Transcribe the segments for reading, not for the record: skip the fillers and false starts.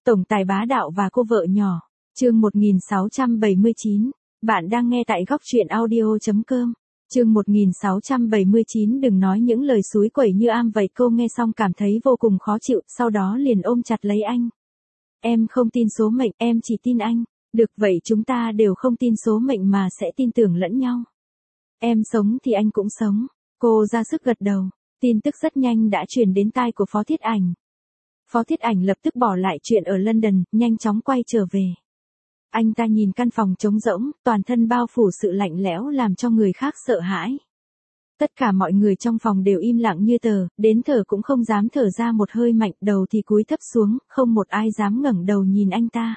Tổng tài bá đạo và cô vợ nhỏ. Chương 1679. Bạn đang nghe tại góc truyện audio.com. Chương 1679. Đừng nói những lời xúi quẩy như am vậy. Cô nghe xong cảm thấy vô cùng khó chịu, sau đó liền ôm chặt lấy anh. Em không tin số mệnh, em chỉ tin anh. Được vậy chúng ta đều không tin số mệnh mà sẽ tin tưởng lẫn nhau. Em sống thì anh cũng sống. Cô ra sức gật đầu. Tin tức rất nhanh đã truyền đến tai của Phó Thiết Ảnh. Phó Thiết Ảnh lập tức bỏ lại chuyện ở London, nhanh chóng quay trở về. Anh ta nhìn căn phòng trống rỗng, toàn thân bao phủ sự lạnh lẽo làm cho người khác sợ hãi. Tất cả mọi người trong phòng đều im lặng như tờ, đến thở cũng không dám thở ra một hơi mạnh, đầu thì cúi thấp xuống, không một ai dám ngẩng đầu nhìn anh ta.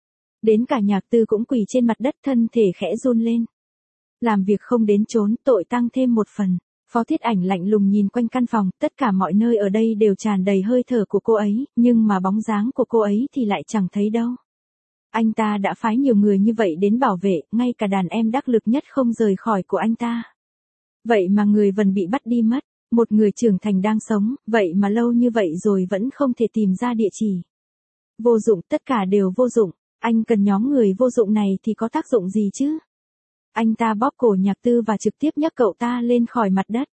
Đến cả Nhạc Tư cũng quỳ trên mặt đất, thân thể khẽ run lên. Làm việc không đến chốn, tội tăng thêm một phần. Phó Thiết Ảnh lạnh lùng nhìn quanh căn phòng, tất cả mọi nơi ở đây đều tràn đầy hơi thở của cô ấy, nhưng mà bóng dáng của cô ấy thì lại chẳng thấy đâu. Anh ta đã phái nhiều người như vậy đến bảo vệ, ngay cả đàn em đắc lực nhất không rời khỏi của anh ta. Vậy mà người vẫn bị bắt đi mất, một người trưởng thành đang sống, vậy mà lâu như vậy rồi vẫn không thể tìm ra địa chỉ. Vô dụng, tất cả đều vô dụng, anh cần nhóm người vô dụng này thì có tác dụng gì chứ? Anh ta bóp cổ Nhạc Tư và trực tiếp nhấc cậu ta lên khỏi mặt đất.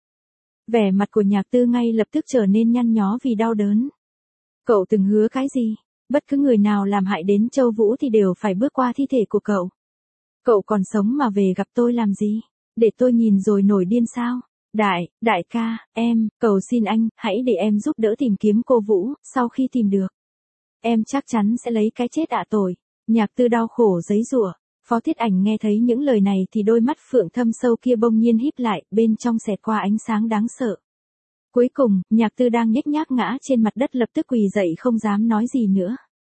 Vẻ mặt của Nhạc Tư ngay lập tức trở nên nhăn nhó vì đau đớn. Cậu từng hứa cái gì? Bất cứ người nào làm hại đến Châu Vũ thì đều phải bước qua thi thể của cậu. Cậu còn sống mà về gặp tôi làm gì? Để tôi nhìn rồi nổi điên sao? Đại ca, cầu xin anh, hãy để em giúp đỡ tìm kiếm cô Vũ, sau khi tìm được. Em chắc chắn sẽ lấy cái chết tội. Nhạc Tư đau khổ giấy giụa. Phó Thiết Ảnh nghe thấy những lời này thì đôi mắt phượng thâm sâu kia bỗng nhiên híp lại, bên trong xẹt qua ánh sáng đáng sợ. Cuối cùng, Nhạc Tư đang nhếch nhác ngã trên mặt đất lập tức quỳ dậy không dám nói gì nữa.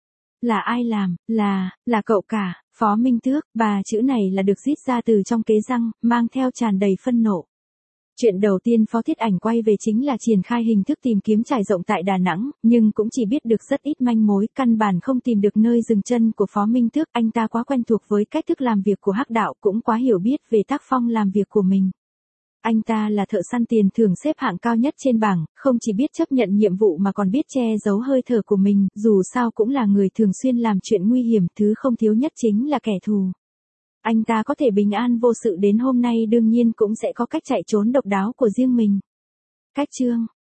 Là ai làm? Là cậu cả. Phó Minh Tước, bà chữ này là được rít ra từ trong kế răng, mang theo tràn đầy phân nộ. Chuyện đầu tiên Phó Thiết Ảnh quay về chính là triển khai hình thức tìm kiếm trải rộng tại Đà Nẵng, nhưng cũng chỉ biết được rất ít manh mối, căn bản không tìm được nơi dừng chân của Phó Minh Tước. Anh ta quá quen thuộc với cách thức làm việc của Hắc Đạo, cũng quá hiểu biết về tác phong làm việc của mình. Anh ta là thợ săn tiền thưởng xếp hạng cao nhất trên bảng, không chỉ biết chấp nhận nhiệm vụ mà còn biết che giấu hơi thở của mình, dù sao cũng là người thường xuyên làm chuyện nguy hiểm, thứ không thiếu nhất chính là kẻ thù. Anh ta có thể bình an vô sự đến hôm nay đương nhiên cũng sẽ có cách chạy trốn độc đáo của riêng mình. Cách chương